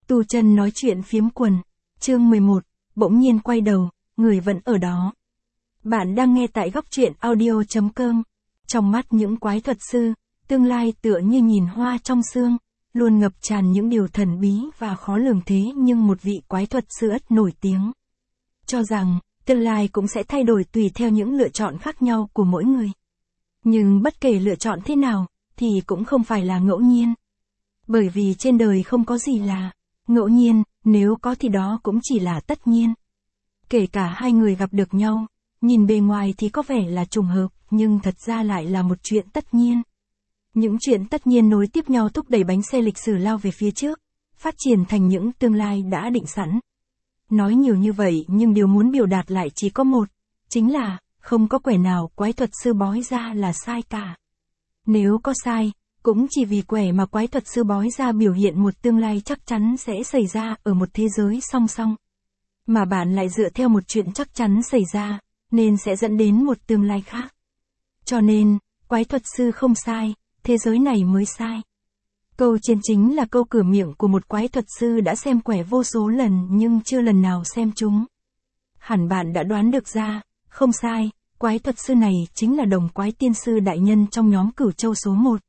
Tu Chân nói chuyện phiếm quần, chương 11, bỗng nhiên quay đầu, người vẫn ở đó. Bạn đang nghe tại góc truyện audio.com. Trong mắt những quái thuật sư, tương lai tựa như nhìn hoa trong sương, luôn ngập tràn những điều thần bí và khó lường thế nhưng một vị quái thuật sư ất nổi tiếng cho rằng, tương lai cũng sẽ thay đổi tùy theo những lựa chọn khác nhau của mỗi người. Nhưng bất kể lựa chọn thế nào, thì cũng không phải là ngẫu nhiên. Bởi vì trên đời không có gì là ngẫu nhiên, nếu có thì đó cũng chỉ là tất nhiên. Kể cả hai người gặp được nhau, nhìn bề ngoài thì có vẻ là trùng hợp, nhưng thật ra lại là một chuyện tất nhiên. Những chuyện tất nhiên nối tiếp nhau thúc đẩy bánh xe lịch sử lao về phía trước, phát triển thành những tương lai đã định sẵn. Nói nhiều như vậy nhưng điều muốn biểu đạt lại chỉ có một, chính là, không có quẻ nào quái thuật sư bói ra là sai cả. Nếu có sai, cũng chỉ vì quẻ mà quái thuật sư bói ra biểu hiện một tương lai chắc chắn sẽ xảy ra ở một thế giới song song. Mà bạn lại dựa theo một chuyện chắc chắn xảy ra, nên sẽ dẫn đến một tương lai khác. Cho nên, quái thuật sư không sai, thế giới này mới sai. Câu trên chính là câu cửa miệng của một quái thuật sư đã xem quẻ vô số lần nhưng chưa lần nào xem chúng. Hẳn bạn đã đoán được ra, không sai, quái thuật sư này chính là Đồng Quái Tiên Sư đại nhân trong nhóm Cửu Châu số 1.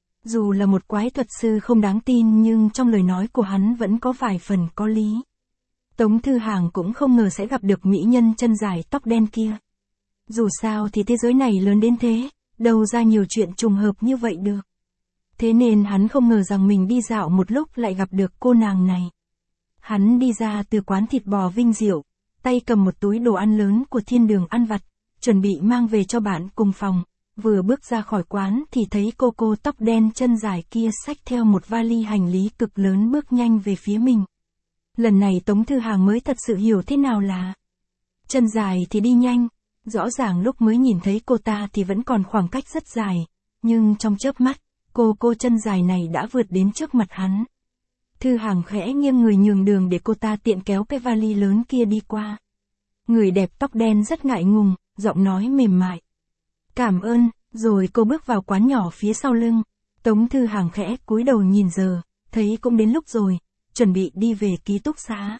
Dù là một quái thuật sư không đáng tin nhưng trong lời nói của hắn vẫn có vài phần có lý. Tống Thư Hàng cũng không ngờ sẽ gặp được mỹ nhân chân dài tóc đen kia. Dù sao thì thế giới này lớn đến thế, đâu ra nhiều chuyện trùng hợp như vậy được. Thế nên hắn không ngờ rằng mình đi dạo một lúc lại gặp được cô nàng này. Hắn đi ra từ quán thịt bò Vinh Diệu, tay cầm một túi đồ ăn lớn của Thiên Đường ăn vặt, chuẩn bị mang về cho bạn cùng phòng. Vừa bước ra khỏi quán thì thấy cô tóc đen chân dài kia xách theo một vali hành lý cực lớn bước nhanh về phía mình. Lần này Tống Thư Hàng mới thật sự hiểu thế nào là chân dài thì đi nhanh. Rõ ràng lúc mới nhìn thấy cô ta thì vẫn còn khoảng cách rất dài, nhưng trong chớp mắt, cô chân dài này đã vượt đến trước mặt hắn. Thư Hàng khẽ nghiêng người nhường đường để cô ta tiện kéo cái vali lớn kia đi qua. Người đẹp tóc đen rất ngại ngùng, giọng nói mềm mại. Cảm ơn, rồi cô bước vào quán nhỏ phía sau lưng. Tống Thư Hàng khẽ cúi đầu nhìn giờ, thấy cũng đến lúc rồi, chuẩn bị đi về ký túc xá.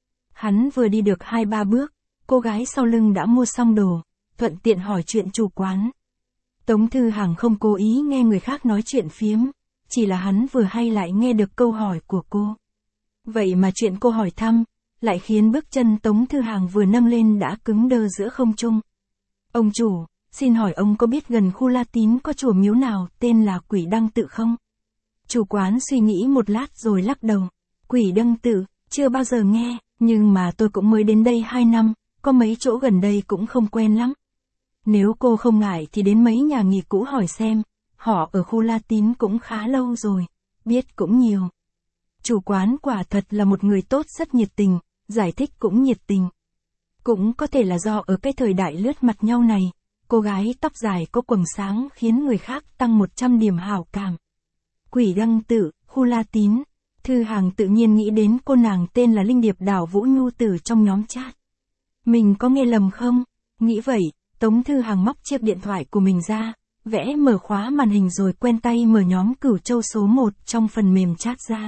Hắn vừa đi được 2-3 bước, cô gái sau lưng đã mua xong đồ, thuận tiện hỏi chuyện chủ quán. Tống Thư Hàng không cố ý nghe người khác nói chuyện phiếm, chỉ là hắn vừa hay lại nghe được câu hỏi của cô. Vậy mà chuyện cô hỏi thăm, lại khiến bước chân Tống Thư Hàng vừa nâng lên đã cứng đơ giữa không trung. Ông chủ, xin hỏi ông có biết gần khu La Tín có chùa miếu nào tên là Quỷ Đăng Tự không? Chủ quán suy nghĩ một lát rồi lắc đầu. Quỷ Đăng Tự, chưa bao giờ nghe, nhưng mà tôi cũng mới đến đây 2 năm, có mấy chỗ gần đây cũng không quen lắm. Nếu cô không ngại thì đến mấy nhà nghỉ cũ hỏi xem, họ ở khu La Tín cũng khá lâu rồi, biết cũng nhiều. Chủ quán quả thật là một người tốt rất nhiệt tình, giải thích cũng nhiệt tình. Cũng có thể là do ở cái thời đại lướt mặt nhau này, cô gái tóc dài có quầng sáng khiến người khác tăng 100 điểm hảo cảm. Quỷ Đăng Tự, khu La Tín, Thư Hàng tự nhiên nghĩ đến cô nàng tên là Linh Điệp Đảo Vũ Nhu Tử trong nhóm chat. Mình có nghe lầm không? Nghĩ vậy, Tống Thư Hàng móc chiếc điện thoại của mình ra, vẽ mở khóa màn hình rồi quen tay mở nhóm Cửu Châu số 1 trong phần mềm chat ra.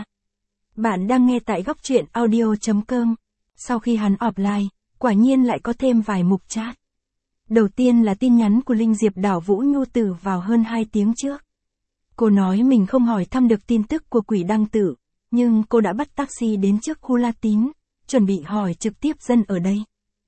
Bạn đang nghe tại góc truyện audio.com. Sau khi hắn offline, quả nhiên lại có thêm vài mục chat. Đầu tiên là tin nhắn của Linh Diệp Đảo Vũ Nhu Tử vào hơn 2 tiếng trước. Cô nói mình không hỏi thăm được tin tức của Quỷ Đăng Tự, nhưng cô đã bắt taxi đến trước khu La Tín, chuẩn bị hỏi trực tiếp dân ở đây.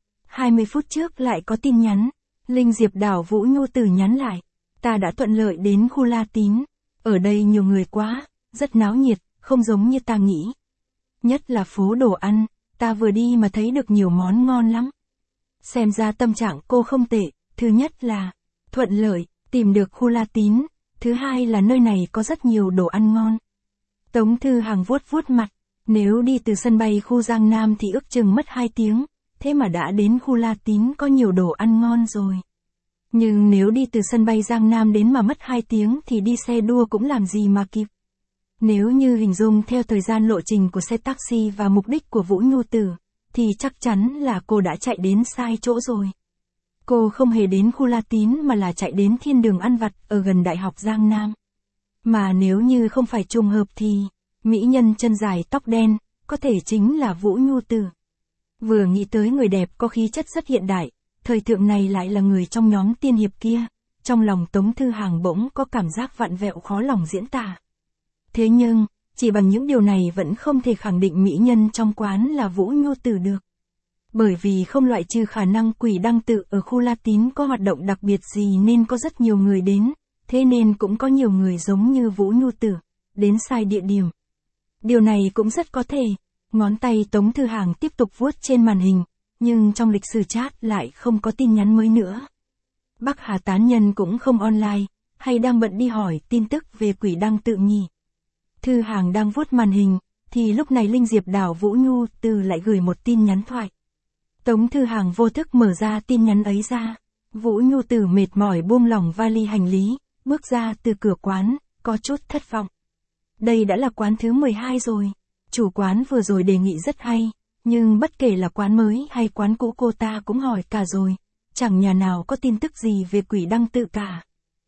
20 phút trước lại có tin nhắn, Linh Diệp Đảo Vũ Nhu Tử nhắn lại, ta đã thuận lợi đến khu La Tín, ở đây nhiều người quá, rất náo nhiệt, không giống như ta nghĩ. Nhất là phố đồ ăn, ta vừa đi mà thấy được nhiều món ngon lắm. Xem ra tâm trạng cô không tệ, thứ nhất là thuận lợi, tìm được khu La Tín, thứ hai là nơi này có rất nhiều đồ ăn ngon. Tống Thư Hàng vuốt mặt, nếu đi từ sân bay khu Giang Nam thì ước chừng mất 2 tiếng, thế mà đã đến khu La Tín có nhiều đồ ăn ngon rồi. Nhưng nếu đi từ sân bay Giang Nam đến mà mất 2 tiếng thì đi xe đua cũng làm gì mà kịp. Nếu như hình dung theo thời gian lộ trình của xe taxi và mục đích của Vũ Nhu Tử, thì chắc chắn là cô đã chạy đến sai chỗ rồi. Cô không hề đến khu La Tín mà là chạy đến Thiên Đường ăn vặt ở gần Đại học Giang Nam. Mà nếu như không phải trùng hợp thì, mỹ nhân chân dài tóc đen, có thể chính là Vũ Nhu Tử. Vừa nghĩ tới người đẹp có khí chất rất hiện đại, thời thượng này lại là người trong nhóm tiên hiệp kia, trong lòng Tống Thư Hàng bỗng có cảm giác vặn vẹo khó lòng diễn tả. Thế nhưng, chỉ bằng những điều này vẫn không thể khẳng định mỹ nhân trong quán là Vũ Nhu Tử được. Bởi vì không loại trừ khả năng Quỷ Đăng Tự ở khu La Tín có hoạt động đặc biệt gì nên có rất nhiều người đến, thế nên cũng có nhiều người giống như Vũ Nhu Tử, đến sai địa điểm. Điều này cũng rất có thể. Ngón tay Tống Thư Hàng tiếp tục vuốt trên màn hình, nhưng trong lịch sử chat lại không có tin nhắn mới nữa. Bắc Hà tán nhân cũng không online, hay đang bận đi hỏi tin tức về Quỷ Đăng Tự nhỉ. Thư Hàng đang vuốt màn hình, thì lúc này Linh Diệp Đảo Vũ Nhu Tử lại gửi một tin nhắn thoại. Tống Thư Hàng vô thức mở ra tin nhắn ấy ra. Vũ Nhu Tử mệt mỏi buông lỏng vali hành lý, bước ra từ cửa quán, có chút thất vọng. Đây đã là quán thứ 12 rồi. Chủ quán vừa rồi đề nghị rất hay, nhưng bất kể là quán mới hay quán cũ cô ta cũng hỏi cả rồi, chẳng nhà nào có tin tức gì về Quỷ Đăng Tự cả.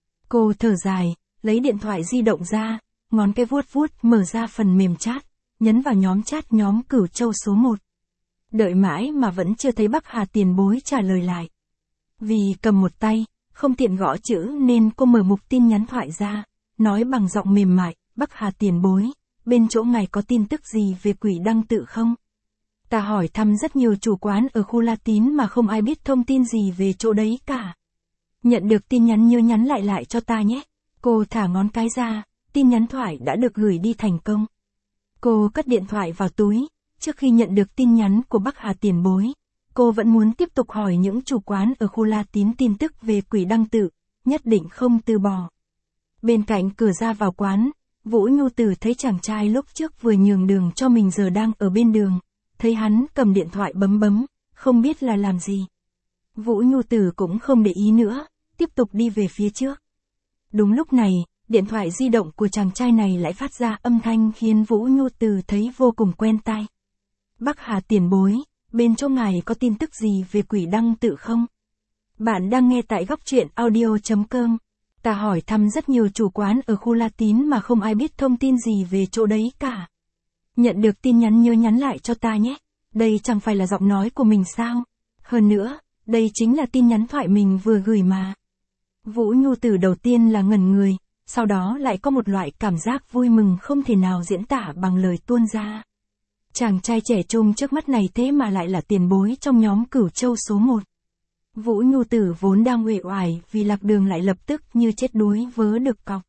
Cô thở dài, lấy điện thoại di động ra, ngón cái vuốt vuốt mở ra phần mềm chat, nhấn vào nhóm chat nhóm Cửu Châu số 1. Đợi mãi mà vẫn chưa thấy Bắc Hà tiền bối trả lời lại. Vì cầm một tay, không tiện gõ chữ nên cô mở mục tin nhắn thoại ra, nói bằng giọng mềm mại, Bắc Hà tiền bối, bên chỗ ngài có tin tức gì về Quỷ Đăng Tự không? Ta hỏi thăm rất nhiều chủ quán ở khu La Tín mà không ai biết thông tin gì về chỗ đấy cả. Nhận được tin nhắn nhớ nhắn lại cho ta nhé. Cô thả ngón cái ra, tin nhắn thoại đã được gửi đi thành công. Cô cất điện thoại vào túi, trước khi nhận được tin nhắn của Bắc Hà tiền bối, cô vẫn muốn tiếp tục hỏi những chủ quán ở khu La Tín tin tức về Quỷ Đăng Tự, nhất định không từ bỏ. Bên cạnh cửa ra vào quán, Vũ Nhu Tử thấy chàng trai lúc trước vừa nhường đường cho mình giờ đang ở bên đường, thấy hắn cầm điện thoại bấm, không biết là làm gì. Vũ Nhu Tử cũng không để ý nữa, tiếp tục đi về phía trước. Đúng lúc này, điện thoại di động của chàng trai này lại phát ra âm thanh khiến Vũ Nhu Tử thấy vô cùng quen tai. Bắc Hà tiền bối, bên chỗ ngài có tin tức gì về Quỷ Đăng Tự không? Bạn đang nghe tại góc truyện audio.com. Ta hỏi thăm rất nhiều chủ quán ở khu La Tín mà không ai biết thông tin gì về chỗ đấy cả. Nhận được tin nhắn nhớ nhắn lại cho ta nhé. Đây chẳng phải là giọng nói của mình sao? Hơn nữa, đây chính là tin nhắn thoại mình vừa gửi mà. Vũ Nhu Tử đầu tiên là ngẩn người, sau đó lại có một loại cảm giác vui mừng không thể nào diễn tả bằng lời tuôn ra. Chàng trai trẻ trung trước mắt này thế mà lại là tiền bối trong nhóm Cửu Châu số 1. Vũ Nhu Tử vốn đang uể oải vì lạc đường lại lập tức như chết đuối vớ được cọc.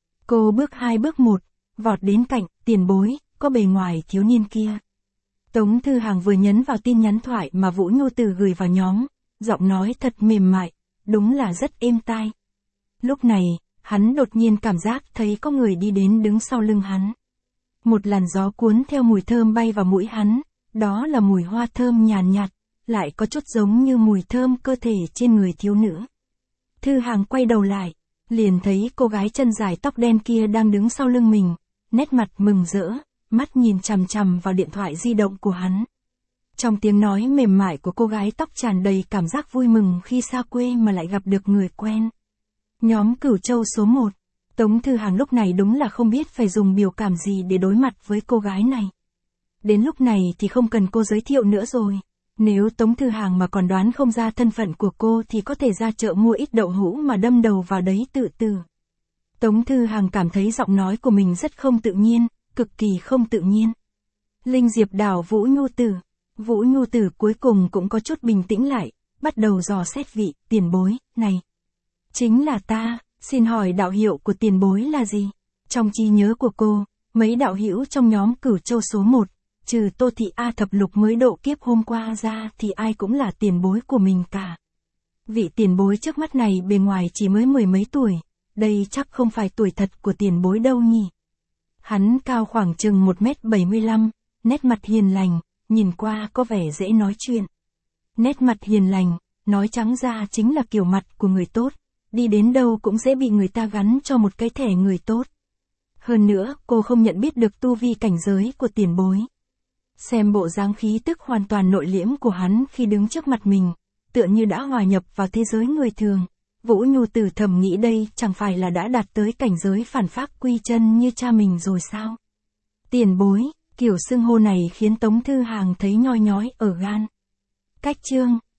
Cô bước 2 bước 1, vọt đến cạnh tiền bối, có bề ngoài thiếu niên kia. Tống Thư Hàng vừa nhấn vào tin nhắn thoại mà Vũ Nhu Tử gửi vào nhóm, giọng nói thật mềm mại, đúng là rất êm tai. Lúc này, hắn đột nhiên cảm giác thấy có người đi đến đứng sau lưng hắn. Một làn gió cuốn theo mùi thơm bay vào mũi hắn, đó là mùi hoa thơm nhàn nhạt, lại có chút giống như mùi thơm cơ thể trên người thiếu nữ. Thư Hàng quay đầu lại, liền thấy cô gái chân dài tóc đen kia đang đứng sau lưng mình, nét mặt mừng rỡ, mắt nhìn chằm chằm vào điện thoại di động của hắn. Trong tiếng nói mềm mại của cô gái tóc tràn đầy cảm giác vui mừng khi xa quê mà lại gặp được người quen. Nhóm Cửu Châu số 1. Tống Thư Hàng lúc này đúng là không biết phải dùng biểu cảm gì để đối mặt với cô gái này. Đến lúc này thì không cần cô giới thiệu nữa rồi. Nếu Tống Thư Hàng mà còn đoán không ra thân phận của cô thì có thể ra chợ mua ít đậu hũ mà đâm đầu vào đấy tự tử. Tống Thư Hàng cảm thấy giọng nói của mình rất không tự nhiên, cực kỳ không tự nhiên. Linh Diệp Đảo Vũ Nhu Tử. Vũ Nhu Tử cuối cùng cũng có chút bình tĩnh lại, bắt đầu dò xét vị tiền bối này. Chính là ta, xin hỏi đạo hiệu của tiền bối là gì? Trong trí nhớ của cô, mấy đạo hữu trong nhóm Cửu Châu số 1, trừ Tô Thị A Thập Lục mới độ kiếp hôm qua ra thì ai cũng là tiền bối của mình cả. Vị tiền bối trước mắt này bề ngoài chỉ mới 10 mấy tuổi, đây chắc không phải tuổi thật của tiền bối đâu nhỉ. Hắn cao khoảng chừng 1m75, nét mặt hiền lành, nhìn qua có vẻ dễ nói chuyện. Nét mặt hiền lành, nói trắng ra chính là kiểu mặt của người tốt, đi đến đâu cũng dễ bị người ta gắn cho một cái thẻ người tốt. Hơn nữa, cô không nhận biết được tu vi cảnh giới của tiền bối. Xem bộ dáng khí tức hoàn toàn nội liễm của hắn khi đứng trước mặt mình, tựa như đã hòa nhập vào thế giới người thường. Vũ Nhu Tử thầm nghĩ đây chẳng phải là đã đạt tới cảnh giới phản phác quy chân như cha mình rồi sao? Tiền bối, Kiểu xưng hô này khiến Tống Thư Hàng thấy nhoi nhói ở gan. Cách chương